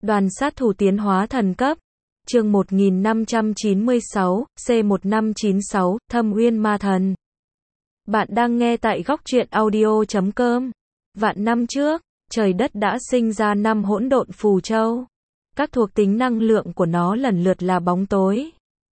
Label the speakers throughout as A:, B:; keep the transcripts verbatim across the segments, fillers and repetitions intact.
A: Đoàn sát thủ tiến hóa thần cấp. Chương một nghìn năm trăm chín mươi sáu, C một năm chín sáu, Thâm Uyên Ma Thần. Bạn đang nghe tại góc truyện audio chấm com. Vạn năm trước, trời đất đã sinh ra năm hỗn độn phù châu. Các thuộc tính năng lượng của nó lần lượt là bóng tối,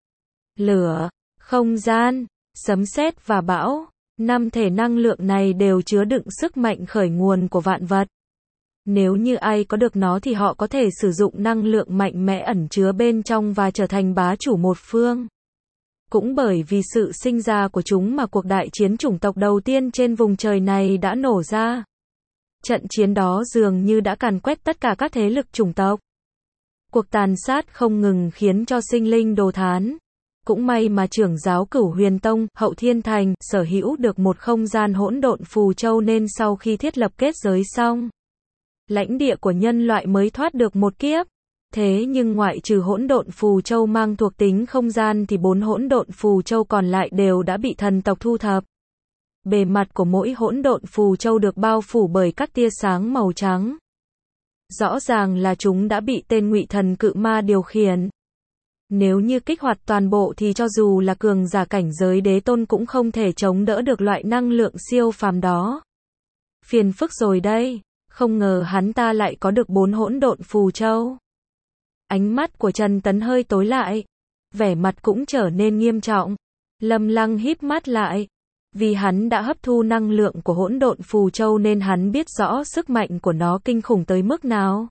A: lửa, không gian, sấm sét và bão. Năm thể năng lượng này đều chứa đựng sức mạnh khởi nguồn của vạn vật. Nếu như ai có được nó thì họ có thể sử dụng năng lượng mạnh mẽ ẩn chứa bên trong và trở thành bá chủ một phương. Cũng bởi vì sự sinh ra của chúng mà cuộc đại chiến chủng tộc đầu tiên trên vùng trời này đã nổ ra. Trận chiến đó dường như đã càn quét tất cả các thế lực chủng tộc. Cuộc tàn sát không ngừng khiến cho sinh linh đồ thán. Cũng may mà trưởng giáo Cửu Huyền Tông, Hậu Thiên Thành, sở hữu được một không gian hỗn độn phù châu nên sau khi thiết lập kết giới xong, lãnh địa của nhân loại mới thoát được một kiếp. Thế nhưng ngoại trừ hỗn độn phù châu mang thuộc tính không gian thì bốn hỗn độn phù châu còn lại đều đã bị thần tộc thu thập. Bề mặt của mỗi hỗn độn phù châu được bao phủ bởi các tia sáng màu trắng. Rõ ràng là chúng đã bị tên Ngụy Thần Cự Ma điều khiển. Nếu như kích hoạt toàn bộ thì cho dù là cường giả cảnh giới đế tôn cũng không thể chống đỡ được loại năng lượng siêu phàm đó. Phiền phức rồi đây, không ngờ hắn ta lại có được bốn hỗn độn phù châu. Ánh mắt của Trần Tấn hơi tối lại, vẻ mặt cũng trở nên nghiêm trọng. Lâm Lăng híp mắt lại, vì hắn đã hấp thu năng lượng của hỗn độn phù châu nên hắn biết rõ sức mạnh của nó kinh khủng tới mức nào.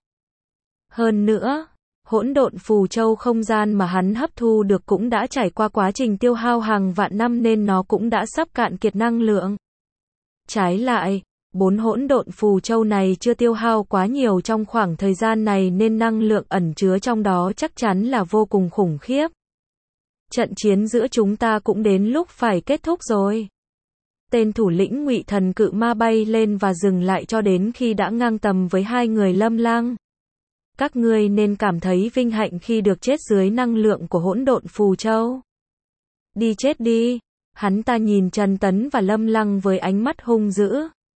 A: Hơn nữa, hỗn độn phù châu không gian mà hắn hấp thu được cũng đã trải qua quá trình tiêu hao hàng vạn năm nên nó cũng đã sắp cạn kiệt năng lượng. Trái lại, bốn hỗn độn phù châu này chưa tiêu hao quá nhiều trong khoảng thời gian này nên năng lượng ẩn chứa trong đó chắc chắn là vô cùng khủng khiếp. Trận chiến giữa chúng ta cũng đến lúc phải kết thúc rồi. Tên thủ lĩnh Ngụy Thần Cự Ma bay lên và dừng lại cho đến khi đã ngang tầm với hai người Lâm Lăng. Các ngươi nên cảm thấy vinh hạnh khi được chết dưới năng lượng của hỗn độn phù châu. Đi chết đi. Hắn ta nhìn Trần Tấn và Lâm Lăng với ánh mắt hung dữ.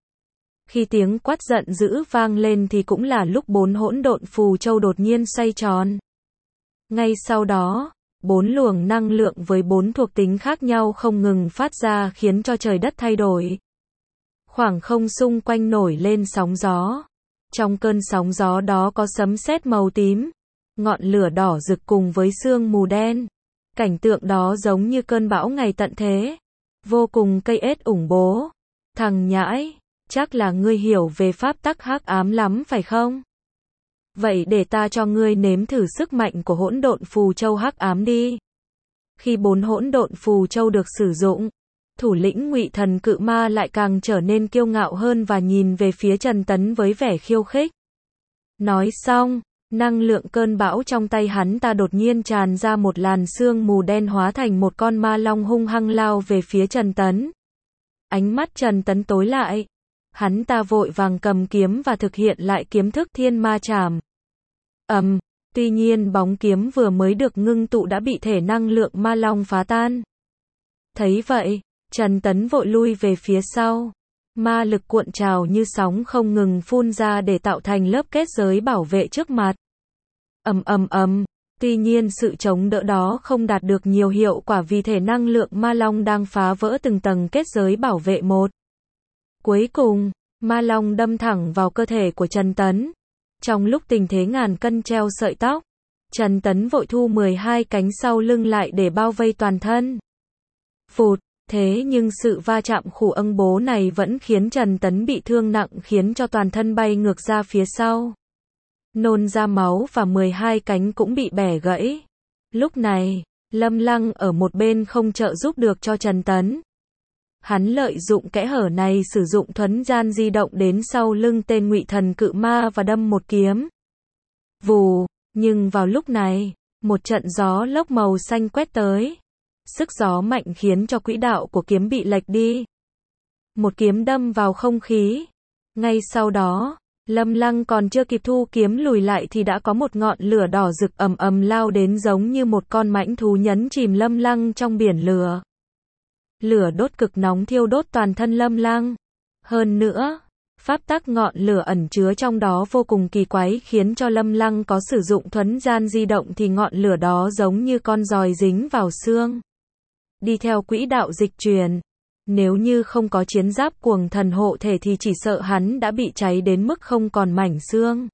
A: Khi tiếng quát giận dữ vang lên thì cũng là lúc bốn hỗn độn phù châu đột nhiên xoay tròn. Ngay sau đó, bốn luồng năng lượng với bốn thuộc tính khác nhau không ngừng phát ra khiến cho trời đất thay đổi. Khoảng không xung quanh nổi lên sóng gió. Trong cơn sóng gió đó có sấm sét màu tím, ngọn lửa đỏ rực cùng với sương mù đen. Cảnh tượng đó giống như cơn bão ngày tận thế. Vô cùng cây ết ủng bố. Thằng nhãi, chắc là ngươi hiểu về pháp tắc hắc ám lắm phải không? Vậy để ta cho ngươi nếm thử sức mạnh của hỗn độn phù châu hắc ám đi. Khi bốn hỗn độn phù châu được sử dụng, thủ lĩnh Ngụy Thần Cự Ma lại càng trở nên kiêu ngạo hơn và nhìn về phía Trần Tấn với vẻ khiêu khích. Nói xong, năng lượng cơn bão trong tay hắn ta đột nhiên tràn ra một làn sương mù đen hóa thành một con ma long hung hăng lao về phía Trần Tấn. Ánh mắt Trần Tấn tối lại. Hắn ta vội vàng cầm kiếm và thực hiện lại kiếm thức Thiên Ma Trảm. Ầm, um, tuy nhiên bóng kiếm vừa mới được ngưng tụ đã bị thể năng lượng ma long phá tan. Thấy vậy, Trần Tấn vội lui về phía sau. Ma lực cuộn trào như sóng không ngừng phun ra để tạo thành lớp kết giới bảo vệ trước mặt. Ầm ầm ầm, tuy nhiên sự chống đỡ đó không đạt được nhiều hiệu quả vì thể năng lượng ma long đang phá vỡ từng tầng kết giới bảo vệ một. Cuối cùng, ma long đâm thẳng vào cơ thể của Trần Tấn. Trong lúc tình thế ngàn cân treo sợi tóc, Trần Tấn vội thu mười hai cánh sau lưng lại để bao vây toàn thân. Phụt, thế nhưng sự va chạm khủng âng bố này vẫn khiến Trần Tấn bị thương nặng khiến cho toàn thân bay ngược ra phía sau. Nôn ra máu và mười hai cánh cũng bị bẻ gãy. Lúc này, Lâm Lăng ở một bên không trợ giúp được cho Trần Tấn. Hắn lợi dụng kẽ hở này sử dụng thuấn gian di động đến sau lưng tên Ngụy Thần Cự Ma và đâm một kiếm. Vù, nhưng vào lúc này, một trận gió lốc màu xanh quét tới. Sức gió mạnh khiến cho quỹ đạo của kiếm bị lệch đi. Một kiếm đâm vào không khí. Ngay sau đó, Lâm Lăng còn chưa kịp thu kiếm lùi lại thì đã có một ngọn lửa đỏ rực ầm ầm lao đến giống như một con mãnh thú nhấn chìm Lâm Lăng trong biển lửa. Lửa đốt cực nóng thiêu đốt toàn thân Lâm Lăng. Hơn nữa, Pháp tắc ngọn lửa ẩn chứa trong đó vô cùng kỳ quái khiến cho Lâm Lăng có sử dụng thuấn gian di động thì ngọn lửa đó giống như con giòi dính vào xương. Đi theo quỹ đạo dịch chuyển. Nếu như không có chiến giáp cuồng thần hộ thể thì chỉ sợ hắn đã bị cháy đến mức không còn mảnh xương.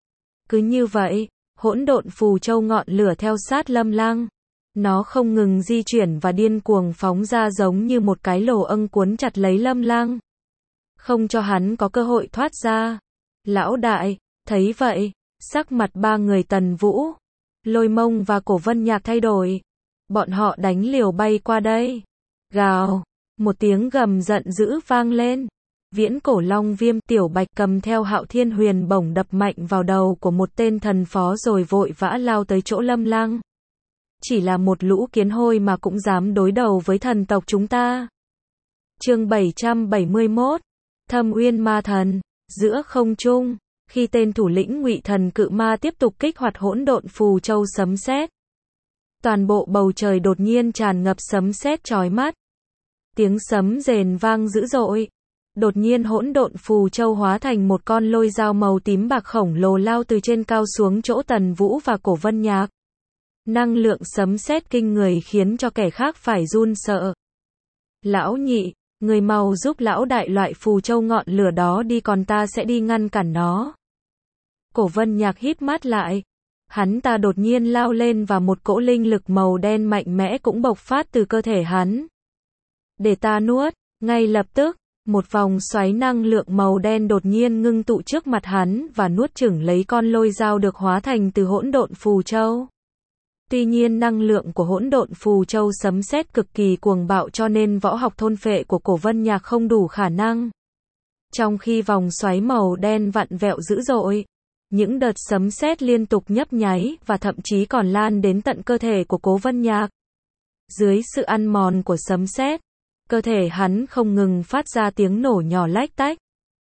A: Cứ như vậy, hỗn độn phù châu ngọn lửa theo sát Lâm Lăng. Nó không ngừng di chuyển và điên cuồng phóng ra giống như một cái lồ âng cuốn chặt lấy Lâm Lăng. Không cho hắn có cơ hội thoát ra. Lão đại, thấy vậy, sắc mặt ba người Tần Vũ, Lôi Mông và Cổ Vân Nhạc thay đổi. Bọn họ đánh liều bay qua đây. Gào, một tiếng gầm giận dữ vang lên. Viễn cổ long viêm tiểu bạch cầm theo Hạo Thiên Huyền bổng đập mạnh vào đầu của một tên thần phó rồi vội vã lao tới chỗ Lâm Lăng. Chỉ là một lũ kiến hôi mà cũng dám đối đầu với thần tộc chúng ta. Chương bảy trăm bảy mươi mốt, Thâm Uyên Ma Thần. Giữa không trung, khi tên thủ lĩnh Ngụy Thần Cự Ma tiếp tục kích hoạt hỗn độn phù châu sấm sét, toàn bộ bầu trời đột nhiên tràn ngập sấm sét chói mắt. Tiếng sấm rền vang dữ dội. Đột nhiên hỗn độn phù châu hóa thành một con lôi dao màu tím bạc khổng lồ lao từ trên cao xuống chỗ Tần Vũ và Cổ Vân Nhạc. Năng lượng sấm sét kinh người khiến cho kẻ khác phải run sợ. Lão nhị, người mau giúp lão đại loại phù châu ngọn lửa đó đi, còn ta sẽ đi ngăn cản nó. Cổ Vân Nhạc híp mắt lại. Hắn ta đột nhiên lao lên và một cỗ linh lực màu đen mạnh mẽ cũng bộc phát từ cơ thể hắn. Để ta nuốt. Ngay lập tức, một vòng xoáy năng lượng màu đen đột nhiên ngưng tụ trước mặt hắn và nuốt chửng lấy con lôi dao được hóa thành từ hỗn độn phù châu. Tuy nhiên năng lượng của hỗn độn phù châu sấm sét cực kỳ cuồng bạo cho nên võ học thôn phệ của Cổ Vân Nhạc không đủ khả năng. Trong khi vòng xoáy màu đen vặn vẹo dữ dội, những đợt sấm sét liên tục nhấp nháy và thậm chí còn lan đến tận cơ thể của Cố Vân Nhạc. Dưới sự ăn mòn của sấm sét, cơ thể hắn không ngừng phát ra tiếng nổ nhỏ lách tách.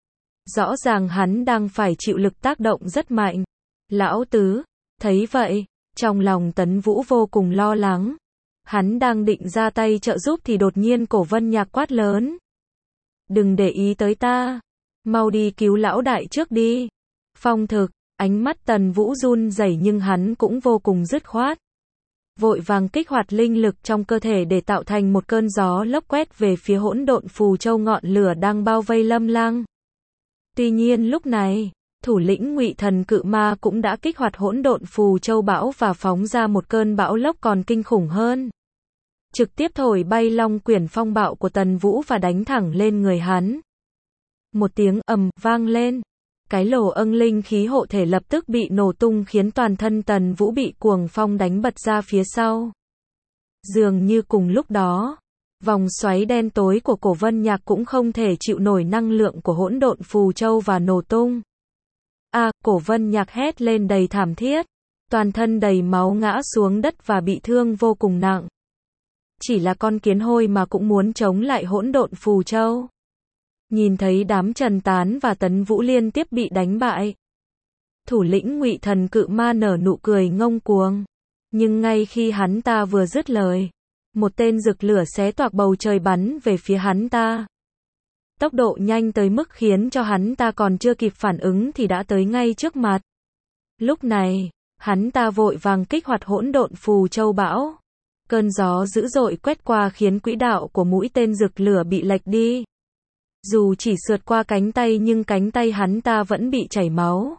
A: Rõ ràng hắn đang phải chịu lực tác động rất mạnh. Lão tứ, thấy vậy, trong lòng Tấn Vũ vô cùng lo lắng. Hắn đang định ra tay trợ giúp thì đột nhiên Cổ Vân Nhạc quát lớn. Đừng để ý tới ta. Mau đi cứu lão đại trước đi. Phong Thực, ánh mắt Tần Vũ run rẩy nhưng hắn cũng vô cùng dứt khoát. Vội vàng kích hoạt linh lực trong cơ thể để tạo thành một cơn gió lốc quét về phía hỗn độn phù châu ngọn lửa đang bao vây Lâm Lăng. Tuy nhiên lúc này, thủ lĩnh Ngụy Thần Cự Ma cũng đã kích hoạt hỗn độn phù châu bão và phóng ra một cơn bão lốc còn kinh khủng hơn. Trực tiếp thổi bay Long Quyển phong bạo của Tần Vũ và đánh thẳng lên người hắn. Một tiếng ầm vang lên. Cái lồ âng linh khí hộ thể lập tức bị nổ tung khiến toàn thân Tần Vũ bị cuồng phong đánh bật ra phía sau. Dường như cùng lúc đó, vòng xoáy đen tối của Cổ Vân Nhạc cũng không thể chịu nổi năng lượng của hỗn độn phù châu và nổ tung. A, à, Cổ Vân Nhạc hét lên đầy thảm thiết, toàn thân đầy máu ngã xuống đất và bị thương vô cùng nặng. Chỉ là con kiến hôi mà cũng muốn chống lại hỗn độn phù châu. Nhìn thấy đám Trần Tán và Tấn Vũ liên tiếp bị đánh bại, thủ lĩnh Ngụy Thần Cự Ma nở nụ cười ngông cuồng. Nhưng ngay khi hắn ta vừa dứt lời, một tên rực lửa xé toạc bầu trời bắn về phía hắn ta. Tốc độ nhanh tới mức khiến cho hắn ta còn chưa kịp phản ứng thì đã tới ngay trước mặt. Lúc này, hắn ta vội vàng kích hoạt hỗn độn phù châu bão. Cơn gió dữ dội quét qua khiến quỹ đạo của mũi tên rực lửa bị lệch đi. Dù chỉ sượt qua cánh tay nhưng cánh tay hắn ta vẫn bị chảy máu.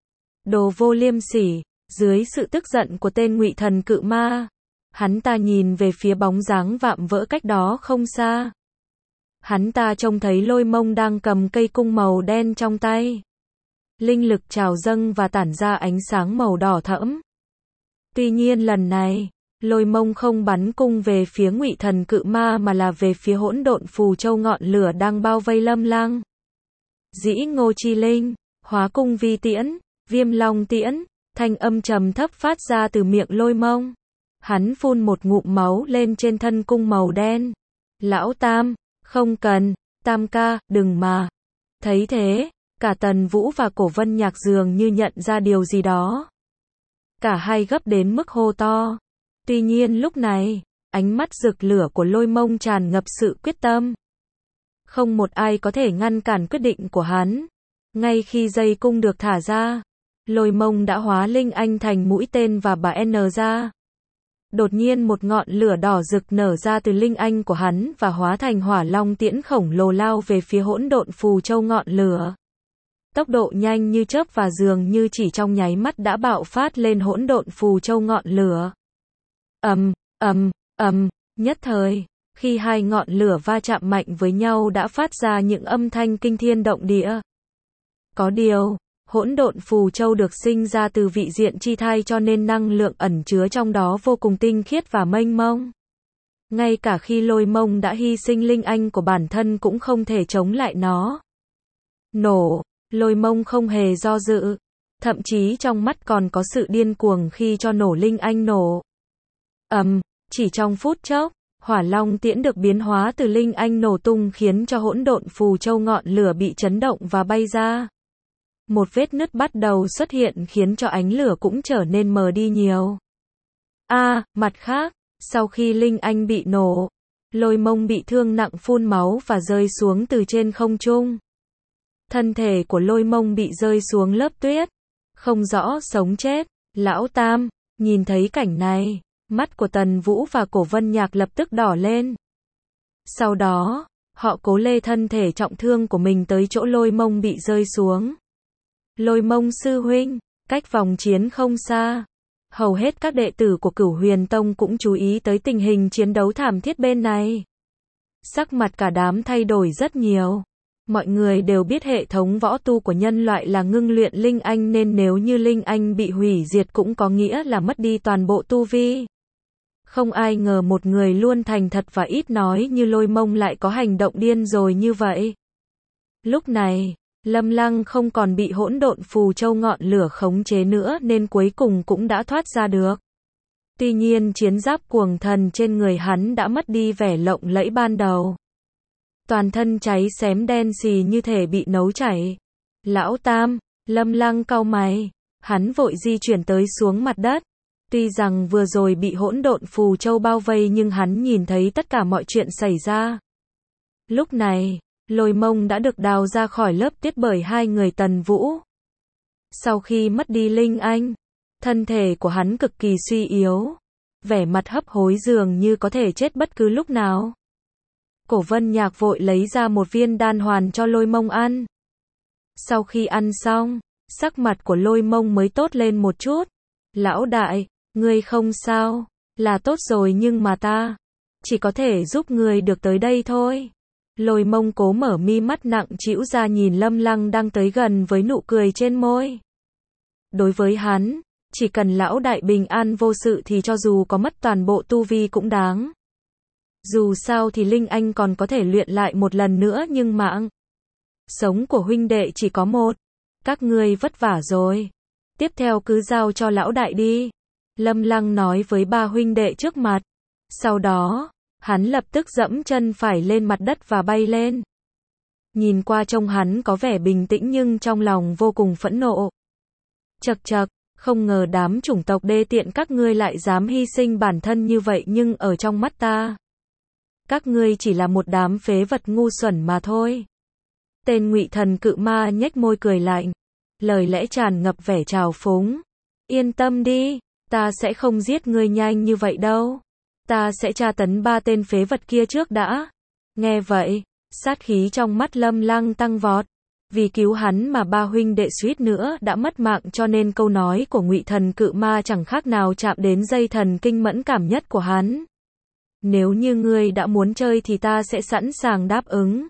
A: Đồ vô liêm sỉ, dưới sự tức giận của tên Ngụy Thần Cự Ma, hắn ta nhìn về phía bóng dáng vạm vỡ cách đó không xa. Hắn ta trông thấy Lôi Mông đang cầm cây cung màu đen trong tay. Linh lực trào dâng và tản ra ánh sáng màu đỏ thẫm. Tuy nhiên lần này, Lôi Mông không bắn cung về phía Ngụy Thần Cự Ma mà là về phía hỗn độn phù châu ngọn lửa đang bao vây Lâm Lăng. Dĩ Ngô Chi Linh, hóa cung vi tiễn, viêm long tiễn, thanh âm trầm thấp phát ra từ miệng Lôi Mông. Hắn phun một ngụm máu lên trên thân cung màu đen. Lão Tam, không cần, Tam ca, đừng mà. Thấy thế, cả Tần Vũ và Cổ Vân Nhạc dường như nhận ra điều gì đó. Cả hai gấp đến mức hô to. Tuy nhiên lúc này, ánh mắt rực lửa của Lôi Mông tràn ngập sự quyết tâm. Không một ai có thể ngăn cản quyết định của hắn. Ngay khi dây cung được thả ra, Lôi Mông đã hóa Linh Anh thành mũi tên và bà N ra. Đột nhiên một ngọn lửa đỏ rực nở ra từ Linh Anh của hắn và hóa thành hỏa long tiễn khổng lồ lao về phía hỗn độn phù châu ngọn lửa. Tốc độ nhanh như chớp và dường như chỉ trong nháy mắt đã bạo phát lên hỗn độn phù châu ngọn lửa. Ầm, ầm, ầm, nhất thời, khi hai ngọn lửa va chạm mạnh với nhau đã phát ra những âm thanh kinh thiên động địa. Có điều, hỗn độn phù châu được sinh ra từ vị diện chi thai cho nên năng lượng ẩn chứa trong đó vô cùng tinh khiết và mênh mông. Ngay cả khi Lôi Mông đã hy sinh Linh Anh của bản thân cũng không thể chống lại nó. Nổ, Lôi Mông không hề do dự, thậm chí trong mắt còn có sự điên cuồng khi cho nổ Linh Anh nổ. Ầm, chỉ trong phút chốc, hỏa long tiễn được biến hóa từ Linh Anh nổ tung khiến cho hỗn độn phù châu ngọn lửa bị chấn động và bay ra. Một vết nứt bắt đầu xuất hiện khiến cho ánh lửa cũng trở nên mờ đi nhiều. A, à, mặt khác, sau khi Linh Anh bị nổ, Lôi Mông bị thương nặng phun máu và rơi xuống từ trên không trung. Thân thể của Lôi Mông bị rơi xuống lớp tuyết, không rõ sống chết. Lão Tam, nhìn thấy cảnh này, mắt của Tần Vũ và Cổ Vân Nhạc lập tức đỏ lên. Sau đó, họ cố lê thân thể trọng thương của mình tới chỗ Lôi Mông bị rơi xuống. Lôi Mông sư huynh, cách vòng chiến không xa. Hầu hết các đệ tử của Cửu Huyền Tông cũng chú ý tới tình hình chiến đấu thảm thiết bên này. Sắc mặt cả đám thay đổi rất nhiều. Mọi người đều biết hệ thống võ tu của nhân loại là ngưng luyện Linh Anh nên nếu như Linh Anh bị hủy diệt cũng có nghĩa là mất đi toàn bộ tu vi. Không ai ngờ một người luôn thành thật và ít nói như Lôi Mông lại có hành động điên rồi như vậy. Lúc này, Lâm Lăng không còn bị hỗn độn phù châu ngọn lửa khống chế nữa nên cuối cùng cũng đã thoát ra được. Tuy nhiên chiến giáp cuồng thần trên người hắn đã mất đi vẻ lộng lẫy ban đầu. Toàn thân cháy xém đen xì như thể bị nấu chảy. Lão Tam, Lâm Lăng cau mày, hắn vội di chuyển tới xuống mặt đất. Tuy rằng vừa rồi bị hỗn độn phù châu bao vây nhưng hắn nhìn thấy tất cả mọi chuyện xảy ra. Lúc này, Lôi Mông đã được đào ra khỏi lớp tuyết bởi hai người Tần Vũ. Sau khi mất đi Linh Anh, thân thể của hắn cực kỳ suy yếu, vẻ mặt hấp hối dường như có thể chết bất cứ lúc nào. Cổ Vân Nhạc vội lấy ra một viên đan hoàn cho Lôi Mông ăn. Sau khi ăn xong, sắc mặt của Lôi Mông mới tốt lên một chút. Lão đại, ngươi không sao, là tốt rồi nhưng mà ta chỉ có thể giúp ngươi được tới đây thôi. Lôi Mông cố mở mi mắt nặng trĩu ra nhìn Lâm Lăng đang tới gần với nụ cười trên môi. Đối với hắn, chỉ cần lão đại bình an vô sự thì cho dù có mất toàn bộ tu vi cũng đáng. Dù sao thì Linh Anh còn có thể luyện lại một lần nữa nhưng mạng sống của huynh đệ chỉ có một. Các ngươi vất vả rồi. Tiếp theo cứ giao cho lão đại đi. Lâm Lăng nói với ba huynh đệ trước mặt. Sau đó, hắn lập tức dẫm chân phải lên mặt đất và bay lên. Nhìn qua trông hắn có vẻ bình tĩnh nhưng trong lòng vô cùng phẫn nộ. Chậc chậc, không ngờ đám chủng tộc đê tiện các ngươi lại dám hy sinh bản thân như vậy nhưng ở trong mắt ta, các ngươi chỉ là một đám phế vật ngu xuẩn mà thôi. Tên Ngụy Thần Cự Ma nhếch môi cười lạnh, lời lẽ tràn ngập vẻ trào phúng. Yên tâm đi, ta sẽ không giết ngươi nhanh như vậy đâu. Ta sẽ tra tấn ba tên phế vật kia trước đã. Nghe vậy, sát khí trong mắt Lâm Lăng tăng vọt. Vì cứu hắn mà ba huynh đệ suýt nữa đã mất mạng cho nên câu nói của Ngụy Thần Cự Ma chẳng khác nào chạm đến dây thần kinh mẫn cảm nhất của hắn. Nếu như ngươi đã muốn chơi thì ta sẽ sẵn sàng đáp ứng.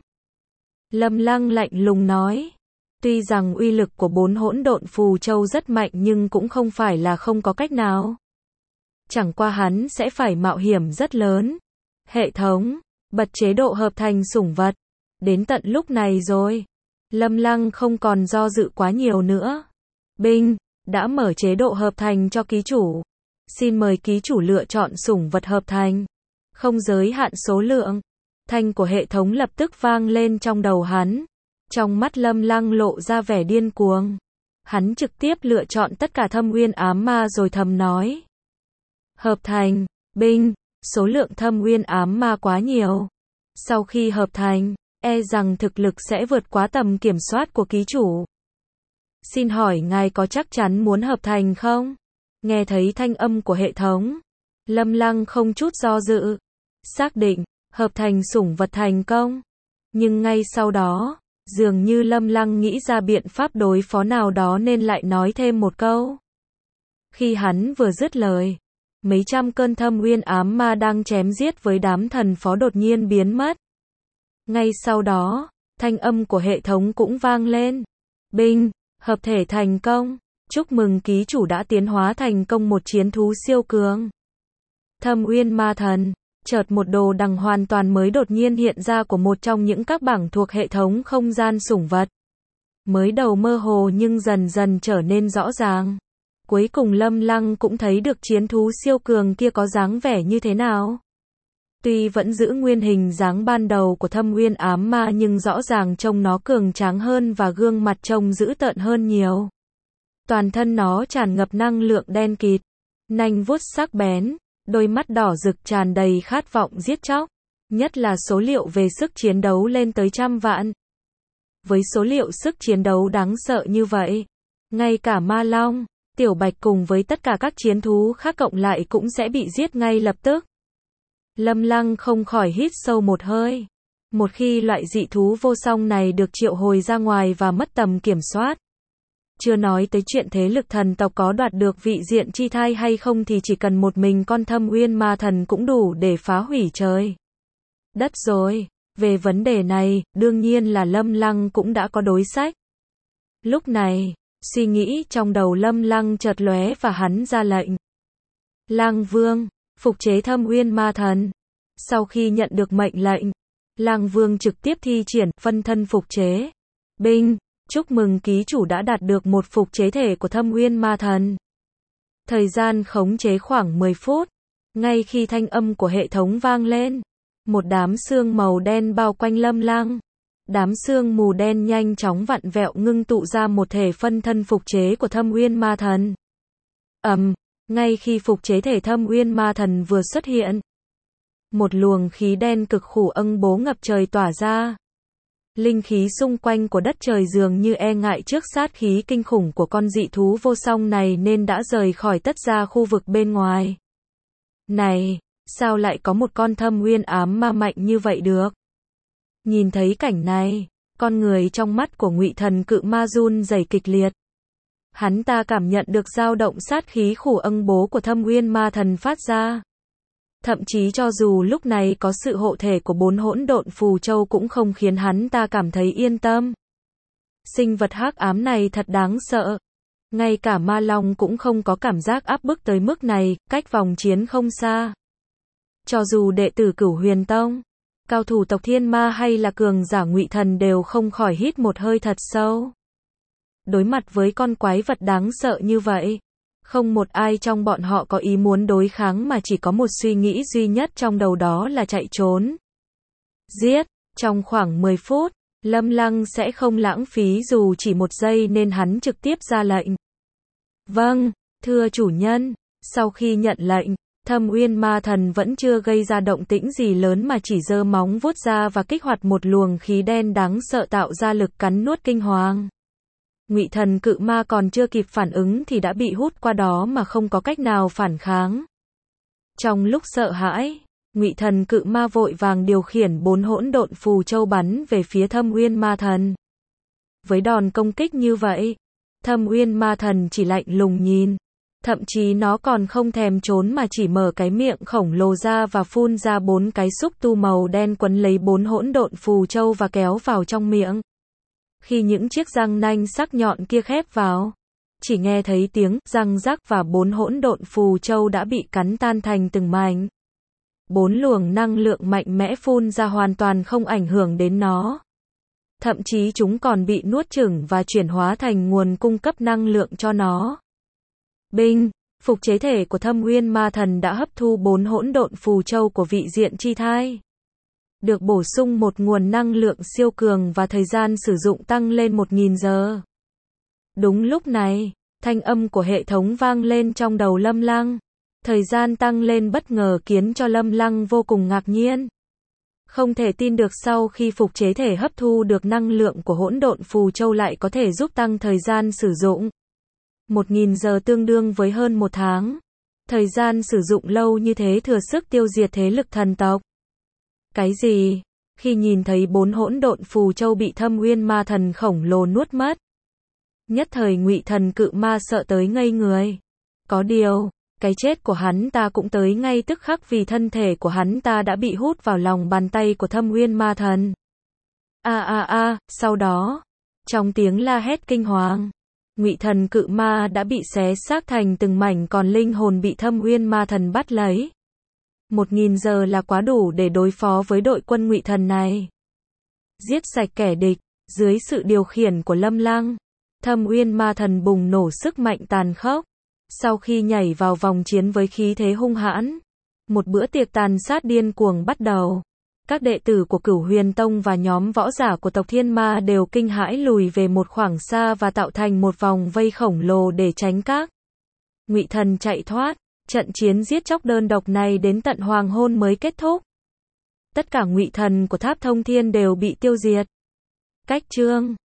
A: Lâm Lăng lạnh lùng nói. Tuy rằng uy lực của bốn hỗn độn phù châu rất mạnh nhưng cũng không phải là không có cách nào. Chẳng qua hắn sẽ phải mạo hiểm rất lớn. Hệ thống, bật chế độ hợp thành sủng vật. Đến tận lúc này rồi. Lâm Lăng không còn do dự quá nhiều nữa. Binh, đã mở chế độ hợp thành cho ký chủ. Xin mời ký chủ lựa chọn sủng vật hợp thành. Không giới hạn số lượng. Thanh của hệ thống lập tức vang lên trong đầu hắn. Trong mắt Lâm Lăng lộ ra vẻ điên cuồng. Hắn trực tiếp lựa chọn tất cả thâm uyên ám ma rồi thầm nói. Hợp thành, binh, số lượng thâm uyên ám ma quá nhiều. Sau khi hợp thành, e rằng thực lực sẽ vượt quá tầm kiểm soát của ký chủ. Xin hỏi ngài có chắc chắn muốn hợp thành không? Nghe thấy thanh âm của hệ thống, Lâm Lăng không chút do dự, xác định, hợp thành sủng vật thành công. Nhưng ngay sau đó, dường như Lâm Lăng nghĩ ra biện pháp đối phó nào đó nên lại nói thêm một câu. Khi hắn vừa dứt lời, mấy trăm cơn thâm uyên ám ma đang chém giết với đám thần phó đột nhiên biến mất. Ngay sau đó, thanh âm của hệ thống cũng vang lên. Binh, hợp thể thành công. Chúc mừng ký chủ đã tiến hóa thành công một chiến thú siêu cường. Thâm uyên ma thần. Chợt một đồ đằng hoàn toàn mới đột nhiên hiện ra của một trong những các bảng thuộc hệ thống không gian sủng vật. Mới đầu mơ hồ nhưng dần dần trở nên rõ ràng. Cuối cùng Lâm Lăng cũng thấy được chiến thú siêu cường kia có dáng vẻ như thế nào. Tuy vẫn giữ nguyên hình dáng ban đầu của thâm uyên ám ma nhưng rõ ràng trông nó cường tráng hơn và gương mặt trông dữ tợn hơn nhiều. Toàn thân nó tràn ngập năng lượng đen kịt, nanh vuốt sắc bén, đôi mắt đỏ rực tràn đầy khát vọng giết chóc. Nhất là số liệu về sức chiến đấu lên tới trăm vạn. Với số liệu sức chiến đấu đáng sợ như vậy, ngay cả ma long, tiểu bạch cùng với tất cả các chiến thú khác cộng lại cũng sẽ bị giết ngay lập tức. Lâm Lăng không khỏi hít sâu một hơi. Một khi loại dị thú vô song này được triệu hồi ra ngoài và mất tầm kiểm soát, chưa nói tới chuyện thế lực thần tộc có đoạt được vị diện chi thai hay không thì chỉ cần một mình con thâm uyên ma thần cũng đủ để phá hủy trời đất rồi. Về vấn đề này, đương nhiên là Lâm Lăng cũng đã có đối sách. Lúc này, suy nghĩ trong đầu Lâm Lăng chợt lóe và hắn ra lệnh. Lang Vương, phục chế thâm uyên ma thần. Sau khi nhận được mệnh lệnh, Lang Vương trực tiếp thi triển phân thân phục chế. Binh, chúc mừng ký chủ đã đạt được một phục chế thể của thâm uyên ma thần. Thời gian khống chế khoảng mười phút. Ngay khi thanh âm của hệ thống vang lên, một đám sương màu đen bao quanh Lâm Lăng. Đám sương mù đen nhanh chóng vặn vẹo ngưng tụ ra một thể phân thân phục chế của thâm uyên ma thần. Ầm, um, ngay khi phục chế thể thâm uyên ma thần vừa xuất hiện, một luồng khí đen cực khủng âng bố ngập trời tỏa ra. Linh khí xung quanh của đất trời dường như e ngại trước sát khí kinh khủng của con dị thú vô song này nên đã rời khỏi tất ra khu vực bên ngoài. Này, sao lại có một con thâm uyên ám ma mạnh như vậy được? Nhìn thấy cảnh này, con người trong mắt của Ngụy Thần Cự Ma run rẩy kịch liệt. Hắn ta cảm nhận được dao động sát khí khủng âng bố của thâm uyên ma thần phát ra. Thậm chí cho dù lúc này có sự hộ thể của bốn hỗn độn phù châu cũng không khiến hắn ta cảm thấy yên tâm. Sinh vật hắc ám này thật đáng sợ. Ngay cả ma long cũng không có cảm giác áp bức tới mức này, cách vòng chiến không xa. Cho dù đệ tử Cửu Huyền Tông, cao thủ tộc Thiên Ma hay là cường giả Ngụy Thần đều không khỏi hít một hơi thật sâu. Đối mặt với con quái vật đáng sợ như vậy, không một ai trong bọn họ có ý muốn đối kháng mà chỉ có một suy nghĩ duy nhất trong đầu đó là chạy trốn. Giết, trong khoảng mười phút, Lâm Lăng sẽ không lãng phí dù chỉ một giây nên hắn trực tiếp ra lệnh. Vâng, thưa chủ nhân. Sau khi nhận lệnh, thâm uyên ma thần vẫn chưa gây ra động tĩnh gì lớn mà chỉ giơ móng vuốt ra và kích hoạt một luồng khí đen đáng sợ tạo ra lực cắn nuốt kinh hoàng. Ngụy Thần Cự Ma còn chưa kịp phản ứng thì đã bị hút qua đó mà không có cách nào phản kháng. Trong lúc sợ hãi, Ngụy Thần Cự Ma vội vàng điều khiển bốn hỗn độn phù châu bắn về phía thâm uyên ma thần. Với đòn công kích như vậy, thâm uyên ma thần chỉ lạnh lùng nhìn. Thậm chí nó còn không thèm trốn mà chỉ mở cái miệng khổng lồ ra và phun ra bốn cái xúc tu màu đen quấn lấy bốn hỗn độn phù châu và kéo vào trong miệng. Khi những chiếc răng nanh sắc nhọn kia khép vào, chỉ nghe thấy tiếng răng rắc và bốn hỗn độn phù châu đã bị cắn tan thành từng mảnh. Bốn luồng năng lượng mạnh mẽ phun ra hoàn toàn không ảnh hưởng đến nó. Thậm chí chúng còn bị nuốt chửng và chuyển hóa thành nguồn cung cấp năng lượng cho nó. Binh, phục chế thể của thâm uyên ma thần đã hấp thu bốn hỗn độn phù châu của vị diện chi thai. Được bổ sung một nguồn năng lượng siêu cường và thời gian sử dụng tăng lên một nghìn giờ. Đúng lúc này, thanh âm của hệ thống vang lên trong đầu Lâm Lăng. Thời gian tăng lên bất ngờ khiến cho Lâm Lăng vô cùng ngạc nhiên. Không thể tin được sau khi phục chế thể hấp thu được năng lượng của hỗn độn phù châu lại có thể giúp tăng thời gian sử dụng. một nghìn giờ tương đương với hơn một tháng. Thời gian sử dụng lâu như thế thừa sức tiêu diệt thế lực thần tộc. Cái gì? Khi nhìn thấy bốn hỗn độn phù châu bị Thâm Uyên Ma Thần khổng lồ nuốt mất, nhất thời Ngụy Thần Cự Ma sợ tới ngây người. Có điều, cái chết của hắn ta cũng tới ngay tức khắc vì thân thể của hắn ta đã bị hút vào lòng bàn tay của Thâm Uyên Ma Thần. A a a, sau đó, trong tiếng la hét kinh hoàng, Ngụy Thần Cự Ma đã bị xé xác thành từng mảnh, còn linh hồn bị Thâm Uyên Ma Thần bắt lấy. Một nghìn giờ là quá đủ để đối phó với đội quân Ngụy Thần này. Giết sạch kẻ địch, dưới sự điều khiển của Lâm Lăng, Thâm Uyên Ma Thần bùng nổ sức mạnh tàn khốc. Sau khi nhảy vào vòng chiến với khí thế hung hãn, một bữa tiệc tàn sát điên cuồng bắt đầu. Các đệ tử của Cửu Huyền Tông và nhóm võ giả của tộc Thiên Ma đều kinh hãi lùi về một khoảng xa và tạo thành một vòng vây khổng lồ để tránh các Ngụy Thần chạy thoát. Trận chiến giết chóc đơn độc này đến tận hoàng hôn mới kết thúc. Tất cả Ngụy Thần của Tháp Thông Thiên đều bị tiêu diệt. Cách chương